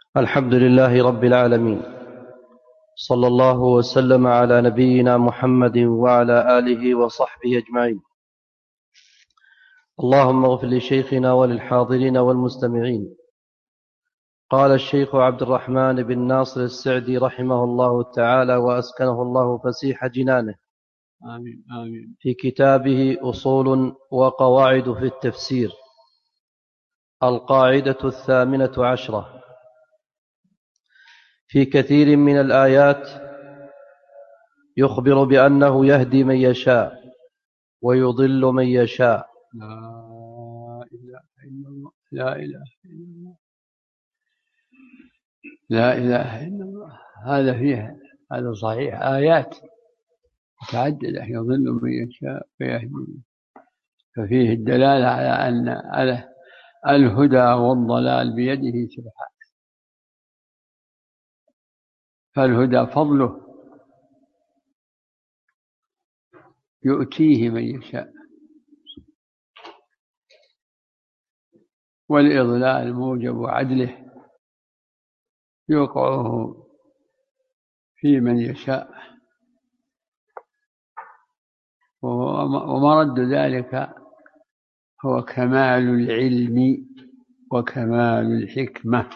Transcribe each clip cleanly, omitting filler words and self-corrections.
الحمد لله رب العالمين، صلى الله وسلم على نبينا محمد وعلى آله وصحبه أجمعين. اللهم اغفر لشيخنا وللحاضرين والمستمعين. قال الشيخ عبد الرحمن بن ناصر السعدي رحمه الله تعالى وأسكنه الله فسيح جنانه آمين آمين. في كتابه أصول وقواعد في التفسير، القاعدة 18 في كثير من الآيات يخبر بأنه يهدي من يشاء ويضل من يشاء. لا إله إلا الله لا إله إلا الله لا إله إلا الله. هذا فيه، هذا صحيح، آيات متعددة يضل من يشاء ويهدي، ففيه الدلالة على أن الهدى والضلال بيده سبحانه، فالهدى فضله يؤتيه من يشاء، والإضلال موجب عدله يوقعه في من يشاء، ومرد ذلك هو كمال العلم وكمال الحكمة.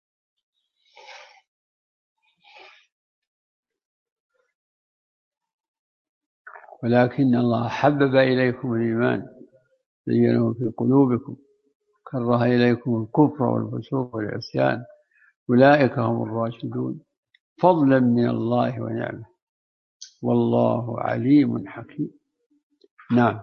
ولكن الله حبب إليكم الإيمان زينه في قلوبكم كره إليكم الكفر والفسوق والعصيان أولئك هم الراشدون فضلا من الله ونعمه والله عليم حكيم. نعم.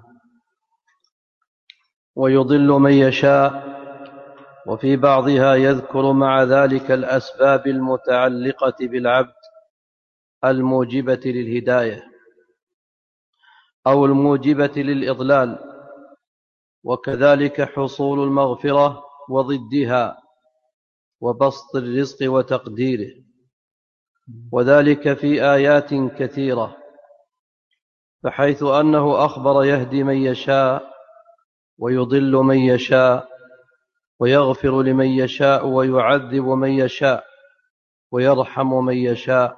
ويضل من يشاء، وفي بعضها يذكر مع ذلك الأسباب المتعلقة بالعبد الموجبة للهداية أو الموجبة للإضلال، وكذلك حصول المغفرة وضدها وبسط الرزق وتقديره، وذلك في آيات كثيرة، فحيث أنه أخبر يهدي من يشاء ويضل من يشاء ويغفر لمن يشاء ويعذب من يشاء ويرحم من يشاء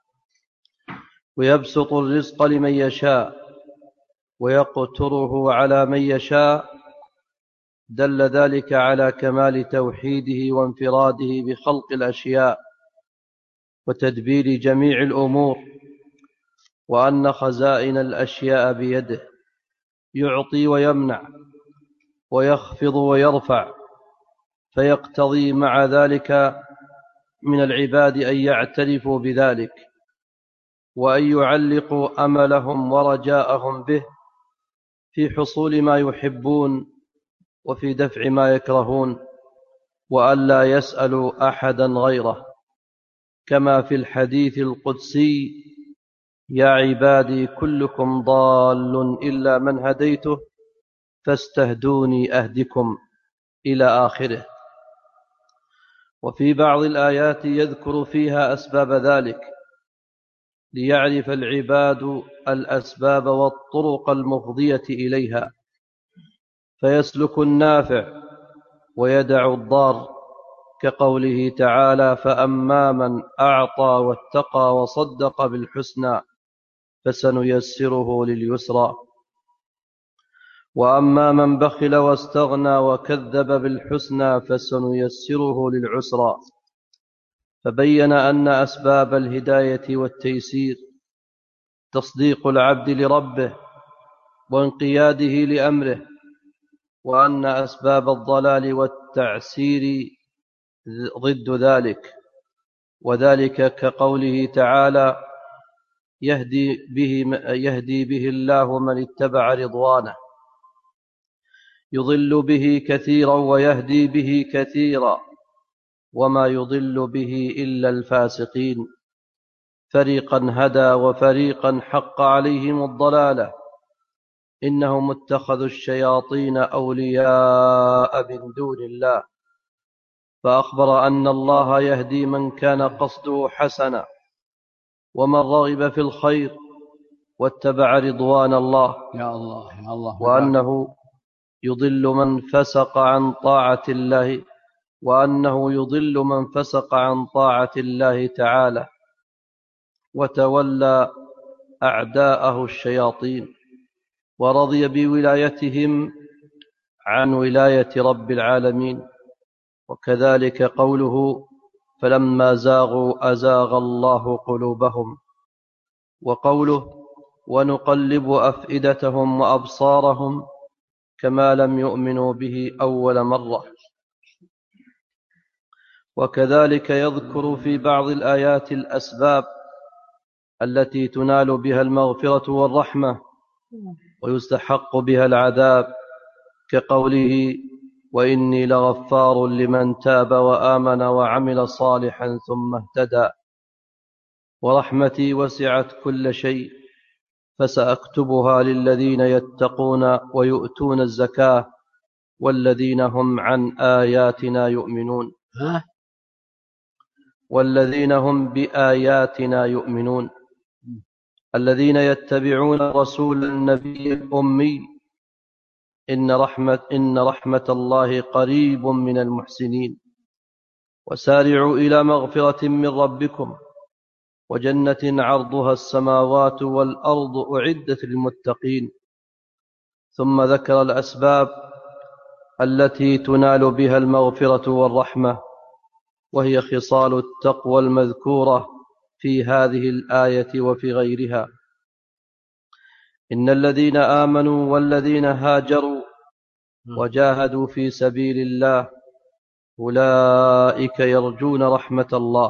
ويبسط الرزق لمن يشاء ويقتره على من يشاء، دل ذلك على كمال توحيده وانفراده بخلق الأشياء وتدبير جميع الأمور، وأن خزائن الأشياء بيده، يعطي ويمنع ويخفض ويرفع، فيقتضي مع ذلك من العباد أن يعترفوا بذلك وأن يعلقوا أملهم ورجاءهم به في حصول ما يحبون وفي دفع ما يكرهون، وأن لا يسألوا أحدا غيره، كما في الحديث القدسي: يا عبادي كلكم ضال إلا من هديته فاستهدوني أهدكم، إلى آخره. وفي بعض الآيات يذكر فيها أسباب ذلك ليعرف العباد الأسباب والطرق المفضية إليها، فيسلك النافع ويدع الضار، كقوله تعالى: فأما من أعطى واتقى وصدق بالحسنى فسنيسره لليسرى، وأما من بخل واستغنى وكذب بالحسنى فسنيسره للعسرى. فبين أن أسباب الهداية والتيسير تصديق العبد لربه وانقياده لأمره، وأن أسباب الضلال والتعسير ضد ذلك، وذلك كقوله تعالى: يهدي به الله من اتبع رضوانه، يضل به كثيرا ويهدي به كثيرا، وما يضل به إلا الفاسقين، فريقا هدى وفريقا حق عليهم الضلالة، إنهم اتخذوا الشياطين أولياء من دون الله، فأخبر أن الله يهدي من كان قصده حسنا ومن رغب في الخير واتبع رضوان الله، يا الله يا الله. وأنه يضل من فسق عن طاعة الله وأنه يضل من فسق عن طاعة الله تعالى وتولى أعداءه الشياطين ورضي بولايتهم عن ولاية رب العالمين. وكذلك قوله فلما زاغوا أزاغ الله قلوبهم، وقوله ونقلب أفئدتهم وأبصارهم كما لم يؤمنوا به أول مرة. وكذلك يذكر في بعض الآيات الأسباب التي تنال بها المغفرة والرحمة ويستحق بها العذاب، كقوله وإني لغفار لمن تاب وآمن وعمل صالحا ثم اهتدى، ورحمتي وسعت كل شيء فسأكتبها للذين يتقون ويؤتون الزكاة والذين هم عن آياتنا يؤمنون. والذين هم بآياتنا يؤمنون الذين يتبعون الرسول النبي الأمي إن رحمة الله قريب من المحسنين. وسارعوا إلى مغفرة من ربكم وجنة عرضها السماوات والأرض أعدت للمتقين. ثم ذكر الأسباب التي تنال بها المغفرة والرحمة، وهي خصال التقوى المذكورة في هذه الآية وفي غيرها. إن الذين آمنوا والذين هاجروا وجاهدوا في سبيل الله أولئك يرجون رحمة الله.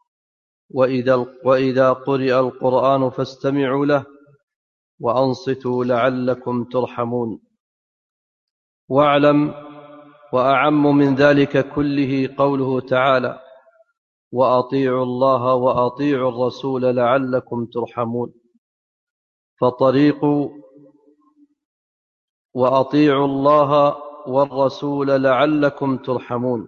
وإذا قرئ القرآن فاستمعوا له وأنصتوا لعلكم ترحمون. واعلم وأعم من ذلك كله قوله تعالى وأطيعوا الله وأطيعوا الرسول لعلكم ترحمون. وأطيعوا الله والرسول لعلكم ترحمون.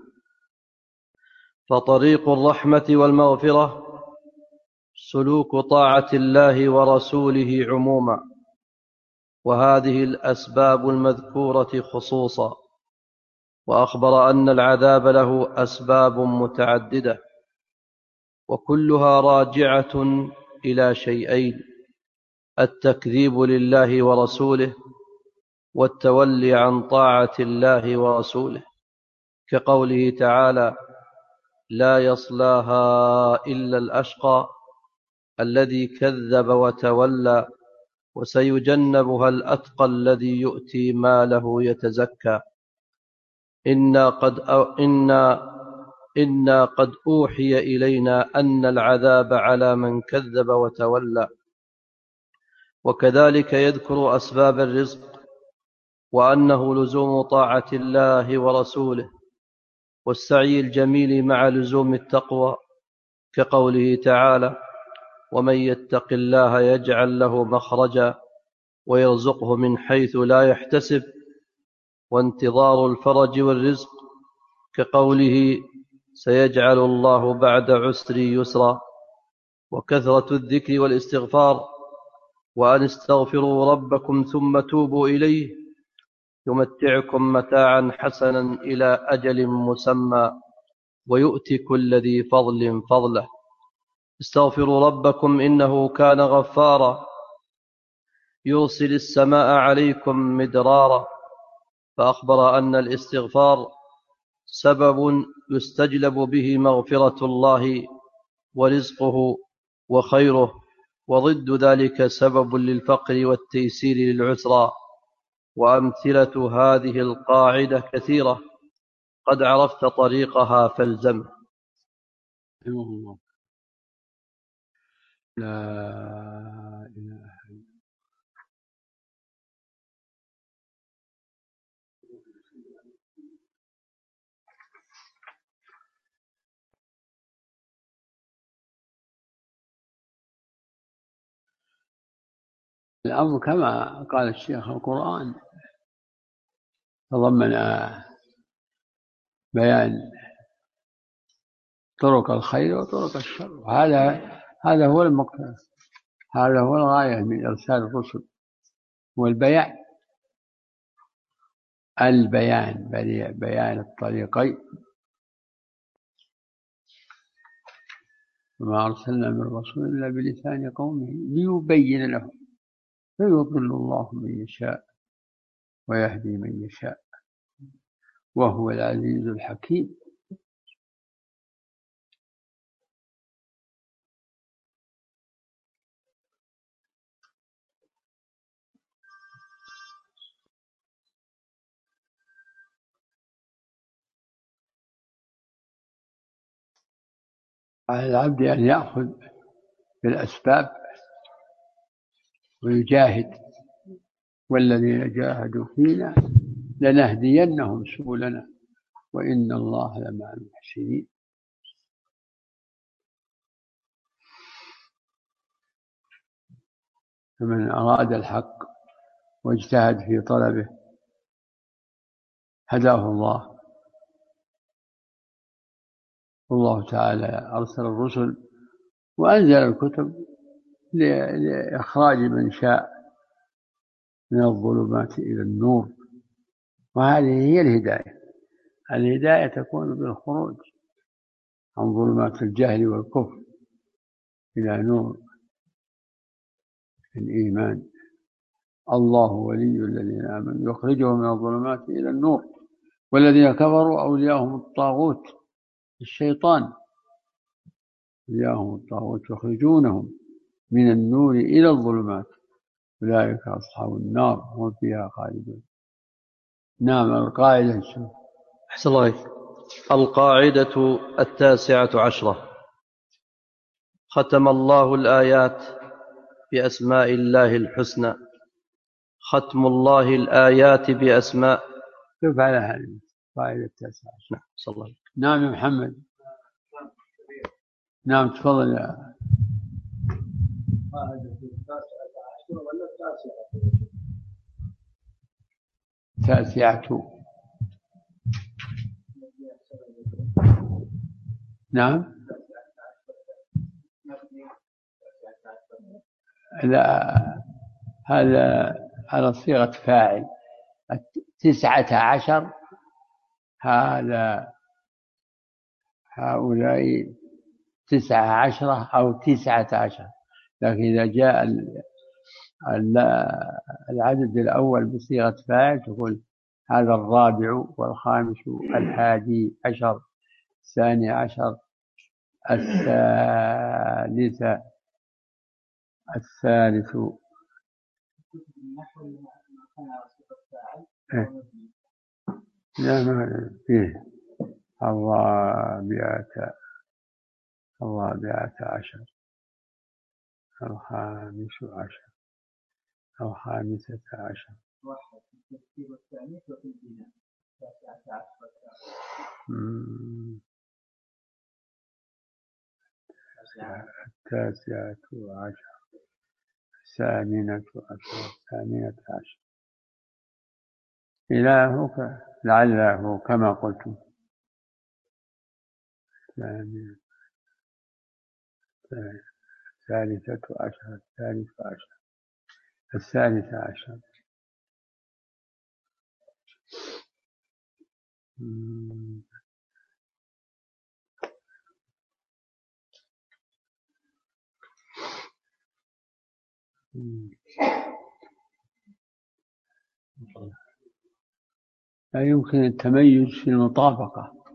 فطريق الرحمة والمغفرة سلوك طاعة الله ورسوله عموما، وهذه الأسباب المذكورة خصوصا. وأخبر أن العذاب له أسباب متعددة وكلها راجعة إلى شيئين: التكذيب لله ورسوله والتولي عن طاعة الله ورسوله، كقوله تعالى لا يصلاها إلا الأشقى الذي كذب وتولى وسيجنبها الأتقى الذي يؤتي ماله يتزكى. إنا قد أوحي إلينا أن العذاب على من كذب وتولى. وكذلك يذكر أسباب الرزق وأنه لزوم طاعة الله ورسوله والسعي الجميل مع لزوم التقوى، كقوله تعالى ومن يتق الله يجعل له مخرجا ويرزقه من حيث لا يحتسب. وانتظار الفرج والرزق، كقوله سيجعل الله بعد عسر يسرا. وكثرة الذكر والاستغفار، وأن استغفروا ربكم ثم توبوا إليه يمتعكم متاعا حسنا إلى أجل مسمى ويؤتي كل ذي فضل فضله. استغفروا ربكم إنه كان غفارا يرسل السماء عليكم مدرارا. فأخبر أن الاستغفار سبب يستجلب به مغفرة الله ورزقه وخيره، وضد ذلك سبب للفقر والتيسير للعسرى. وأمثلة هذه القاعدة كثيرة، قد عرفت طريقها فالزمه. لا إله إلا الأمر كما قال الشيخ القرآن تضمن بيان طرق الخير وطرق الشر، هذا هو المقصد، هذا هو الغاية من إرسال الرسل، والبيان بيان الطريقين وما أرسلنا من رسول إلا بلسان قومه ليبين لهم، فيضل الله من يشاء ويهدي من يشاء وهو العزيز الحكيم. على العبد أن يأخذ بالأسباب ويجاهد، والذين جاهدوا فينا لنهدينهم سبلنا وإن الله لمع المحسنين. فمن أراد الحق واجتهد في طلبه هداه الله. والله تعالى أرسل الرسل وأنزل الكتب لإخراج من شاء من الظلمات إلى النور، وهذه هي الهداية. الهداية تكون بالخروج عن ظلمات الجهل والكفر إلى نور الإيمان. الله ولي الذين آمنوا يخرجهم من الظلمات إلى النور، والذين كفروا أولياءهم الطاغوت الشيطان، أولياءهم الطاغوت يخرجونهم من النور إلى الظلمات أولئك أصحاب النار هم فيها خالدون. نعم. القاعدة أحسن الله عليك. القاعدة 19. ختم الله الآيات بأسماء الله الحسنى. ختم الله الآيات بأسماء. كيف على هذه القاعدة 19؟ نعم صلى الله عليه. نعم يا محمد. نعم تفضل يا قاعدة 19 ولا 9؟ نعم. لا، هذا على صيغة فاعل. 19 هذا هؤلاء 19 أو 19، لكن إذا جاء العدد الأول بصيغة فاعل تقول هذا الرابع والخامس الحادي عشر الثاني عشر الثالث. لا ما فيه. الرابعة عشر الخامس عشر الخامسة عشر التاسعة عشر الثامنة عشر إلهك لعله كما قلت. الثالثة عشر الثالثة عشر الثالثة عشر. لا يمكن التميز في المطابقة،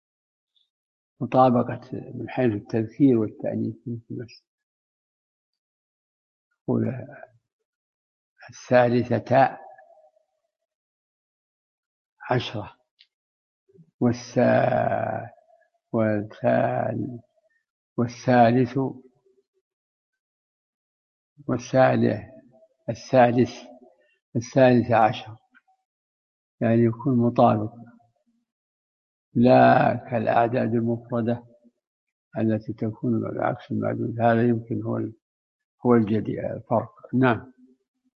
من حيث التذكير والتأنيث. بس الثالثة عشرة والثالث الثالث عشر، يعني يكون مطابق، لا كالأعداد المفردة التي تكون بعكس المعدود. هذا يمكن هو الفرق. نعم.